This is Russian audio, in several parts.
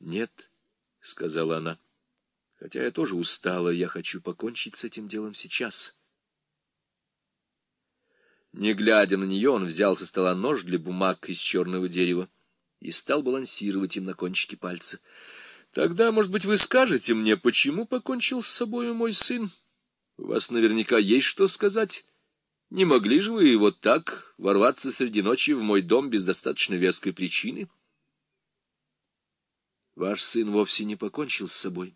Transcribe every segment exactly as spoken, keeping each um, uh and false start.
Нет, — сказала она, — хотя я тоже устала, я хочу покончить с этим делом сейчас. Не глядя на нее, он взял со стола нож для бумаг из черного дерева и стал балансировать им на кончике пальца. — Тогда, может быть, вы скажете мне, почему покончил с собою мой сын? У вас наверняка есть что сказать. Не могли же вы вот так ворваться среди ночи в мой дом без достаточно веской причины? Ваш сын вовсе не покончил с собой.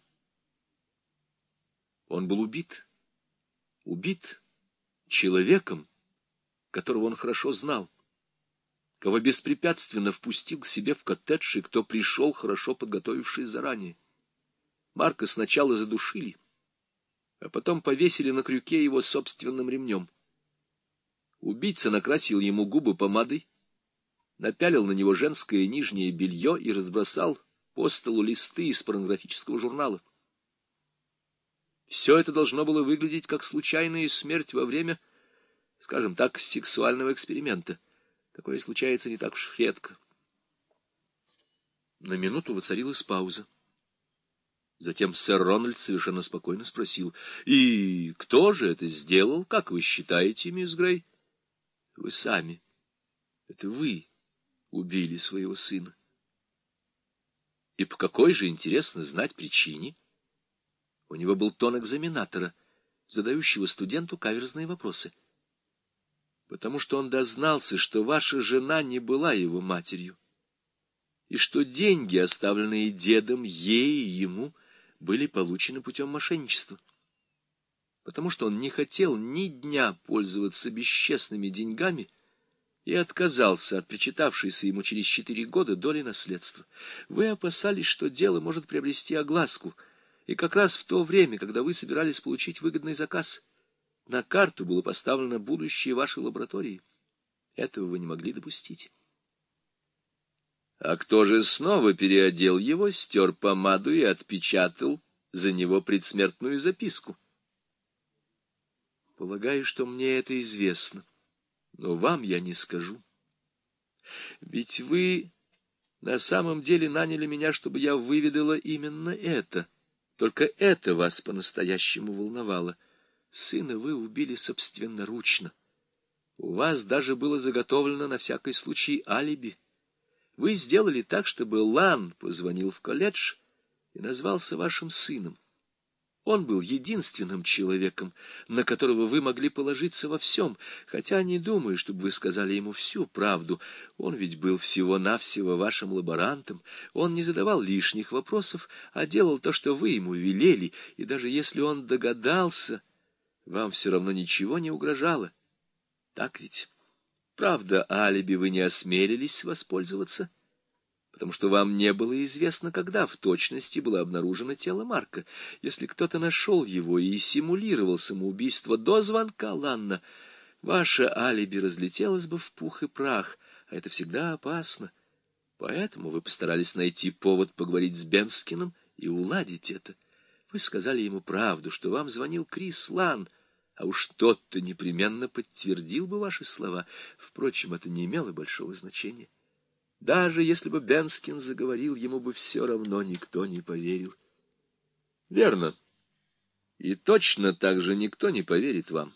Он был убит. Убит человеком, которого он хорошо знал, кого беспрепятственно впустил к себе в коттедж и кто пришел, хорошо подготовившись заранее. Марка сначала задушили, а потом повесили на крюке его собственным ремнем. Убийца накрасил ему губы помадой, напялил на него женское нижнее белье и разбросал по столу листы из порнографического журнала. Все это должно было выглядеть как случайная смерть во время, скажем так, сексуального эксперимента. Такое случается не так уж редко. На минуту воцарилась пауза. Затем сэр Рональд совершенно спокойно спросил: — И кто же это сделал, как вы считаете, мисс Грей? — Вы сами. Это вы убили своего сына. И по какой же, интересно знать, причине? У него был тон экзаменатора, задающего студенту каверзные вопросы. Потому что он дознался, что ваша жена не была его матерью, и что деньги, оставленные дедом ей и ему, были получены путем мошенничества. Потому что он не хотел ни дня пользоваться бесчестными деньгами и отказался от причитавшейся ему через четыре года доли наследства. Вы опасались, что дело может приобрести огласку, и как раз в то время, когда вы собирались получить выгодный заказ, на карту было поставлено будущее вашей лаборатории. Этого вы не могли допустить. А кто же снова переодел его, стер помаду и отпечатал за него предсмертную записку? Полагаю, что мне это известно, но вам я не скажу. Ведь вы на самом деле наняли меня, чтобы я выведала именно это. Только это вас по-настоящему волновало. Сына вы убили собственноручно. У вас даже было заготовлено на всякий случай алиби. Вы сделали так, чтобы Лан позвонил в колледж и назвался вашим сыном. Он был единственным человеком, на которого вы могли положиться во всем, хотя не думаю, чтобы вы сказали ему всю правду. Он ведь был всего-навсего вашим лаборантом. Он не задавал лишних вопросов, а делал то, что вы ему велели, и даже если он догадался, вам все равно ничего не угрожало. Так ведь? Правда, алиби вы не осмелились воспользоваться, потому что вам не было известно, когда в точности было обнаружено тело Марка. Если кто-то нашел его и симулировал самоубийство до звонка Ланна, ваше алиби разлетелось бы в пух и прах, а это всегда опасно. Поэтому вы постарались найти повод поговорить с Бенскиным и уладить это. Вы сказали ему правду, что вам звонил Крис Лан, а уж тот-то непременно подтвердил бы ваши слова. Впрочем, это не имело большого значения. Даже если бы Бенскин заговорил, ему бы все равно никто не поверил. Верно. И точно так же никто не поверит вам.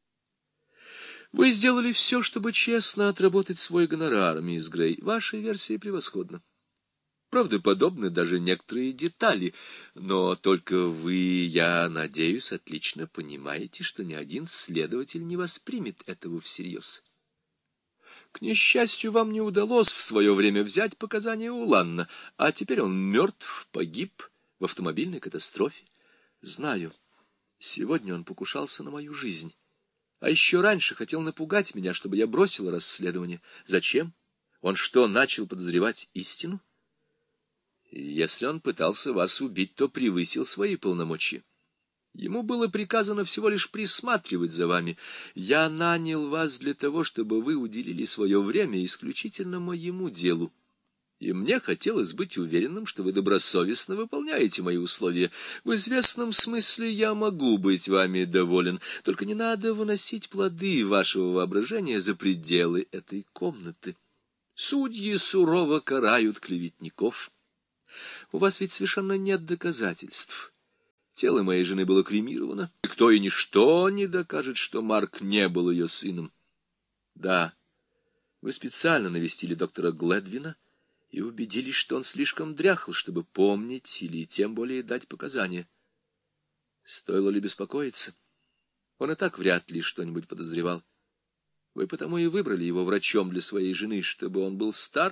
Вы сделали все, чтобы честно отработать свой гонорар, мисс Грей. Ваша версия превосходна. Правдоподобны даже некоторые детали, но только вы, я надеюсь, отлично понимаете, что ни один следователь не воспримет этого всерьез. К несчастью, вам не удалось в свое время взять показания у Ланна, а теперь он мертв, погиб в автомобильной катастрофе. Знаю, сегодня он покушался на мою жизнь, а еще раньше хотел напугать меня, чтобы я бросила расследование. Зачем? Он что, начал подозревать истину? Если он пытался вас убить, то превысил свои полномочия. Ему было приказано всего лишь присматривать за вами. Я нанял вас для того, чтобы вы уделили свое время исключительно моему делу. И мне хотелось быть уверенным, что вы добросовестно выполняете мои условия. В известном смысле я могу быть вами доволен, только не надо выносить плоды вашего воображения за пределы этой комнаты. Судьи сурово карают клеветников. У вас ведь совершенно нет доказательств. Тело моей жены было кремировано. Никто и ничто не докажет, что Марк не был ее сыном. Да, вы специально навестили доктора Гледвина и убедились, что он слишком дряхл, чтобы помнить или тем более дать показания. Стоило ли беспокоиться? Он и так вряд ли что-нибудь подозревал. Вы потому и выбрали его врачом для своей жены, чтобы он был стар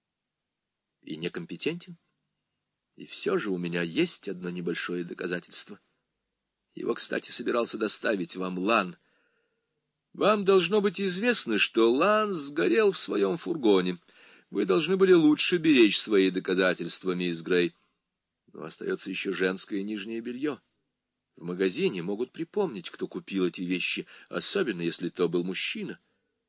и некомпетентен. И все же у меня есть одно небольшое доказательство. Его, кстати, собирался доставить вам Лан. Вам должно быть известно, что Лан сгорел в своем фургоне. Вы должны были лучше беречь свои доказательства, мисс Грей. Но остается еще женское нижнее белье. В магазине могут припомнить, кто купил эти вещи, особенно если то был мужчина.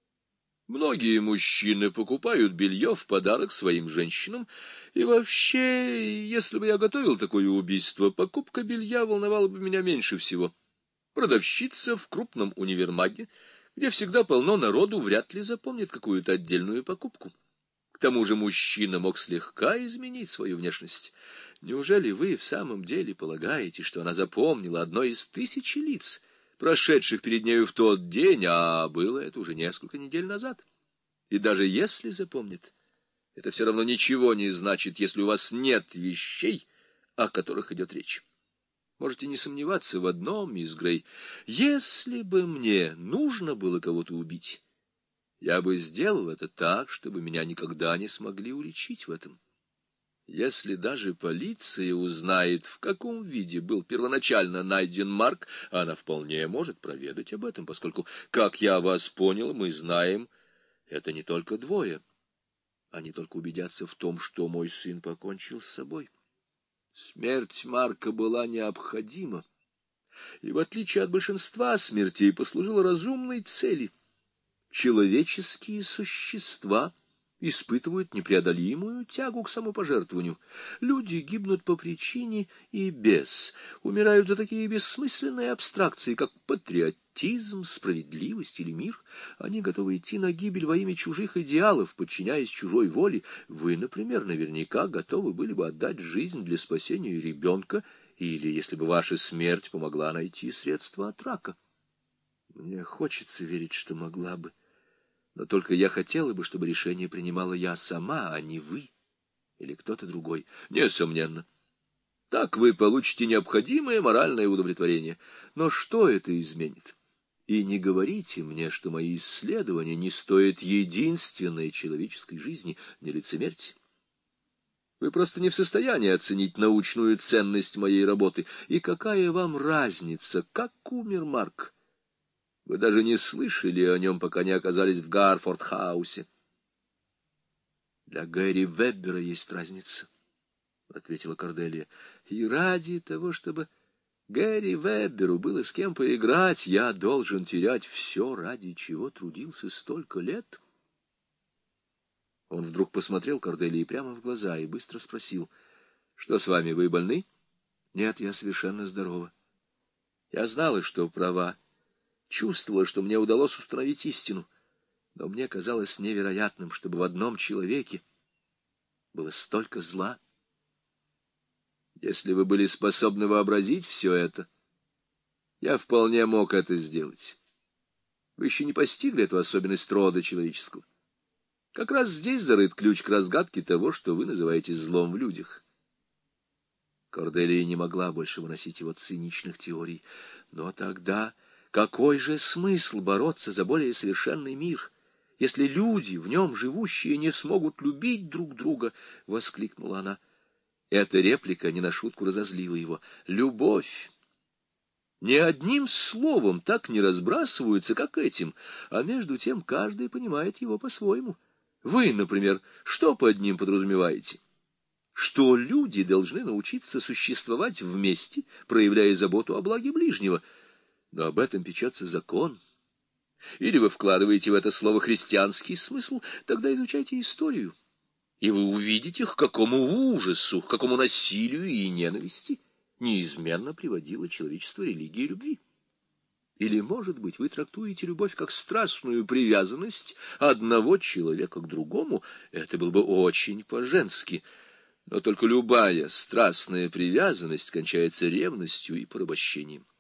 Многие мужчины покупают белье в подарок своим женщинам, и вообще, если бы я готовил такое убийство, покупка белья волновала бы меня меньше всего. Продавщица в крупном универмаге, где всегда полно народу, вряд ли запомнит какую-то отдельную покупку. К тому же мужчина мог слегка изменить свою внешность. Неужели вы в самом деле полагаете, что она запомнила одно из тысячи лиц, прошедших перед нею в тот день, а было это уже несколько недель назад? И даже если запомнит, это все равно ничего не значит, если у вас нет вещей, о которых идет речь. Можете не сомневаться в одном, мисс Грей. Если бы мне нужно было кого-то убить, я бы сделал это так, чтобы меня никогда не смогли уличить в этом. Если даже полиция узнает, в каком виде был первоначально найден Марк, она вполне может проведать об этом, поскольку, как я вас понял, мы знаем, это не только двое. Они только убедятся в том, что мой сын покончил с собой. Смерть Марка была необходима, и, в отличие от большинства смертей, послужила разумной цели. Человеческие существа испытывают непреодолимую тягу к самопожертвованию. Люди гибнут по причине и без, умирают за такие бессмысленные абстракции, как патриотизм, справедливость или мир. Они готовы идти на гибель во имя чужих идеалов, подчиняясь чужой воле. Вы, например, наверняка готовы были бы отдать жизнь для спасения ребенка, или если бы ваша смерть помогла найти средства от рака. Мне хочется верить, что могла бы. Но только я хотела бы, чтобы решение принимала я сама, а не вы или кто-то другой. Несомненно. Так вы получите необходимое моральное удовлетворение. Но что это изменит? И не говорите мне, что мои исследования не стоят единственной человеческой жизни, не лицемерьте. Вы просто не в состоянии оценить научную ценность моей работы. И какая вам разница, как умер Марк? Вы даже не слышали о нем, пока не оказались в Гарфорд-хаусе. — Для Гэри Веббера есть разница, — ответила Корделия. — И ради того, чтобы Гэри Вебберу было с кем поиграть, я должен терять все, ради чего трудился столько лет. Он вдруг посмотрел Корделии прямо в глаза и быстро спросил: — Что с вами, вы больны? — Нет, я совершенно здорова. Я знала, что права. Чувствовала, что мне удалось установить истину, но мне казалось невероятным, чтобы в одном человеке было столько зла. Если вы были способны вообразить все это, я вполне мог это сделать. Вы еще не постигли эту особенность рода человеческого. Как раз здесь зарыт ключ к разгадке того, что вы называете злом в людях. Корделия не могла больше выносить его циничных теорий. Но тогда какой же смысл бороться за более совершенный мир, если люди, в нем живущие, не смогут любить друг друга? — воскликнула она. Эта реплика не на шутку разозлила его. Любовь ни одним словом так не разбрасываются, как этим, а между тем каждый понимает его по-своему. Вы, например, что под ним подразумеваете? Что люди должны научиться существовать вместе, проявляя заботу о благе ближнего. Но об этом печется закон. Или вы вкладываете в это слово христианский смысл, тогда изучайте историю, и вы увидите, к какому ужасу, к какому насилию и ненависти неизменно приводила человечество религия любви. Или, может быть, вы трактуете любовь как страстную привязанность одного человека к другому? Это было бы очень по-женски. Но только любая страстная привязанность кончается ревностью и порабощением.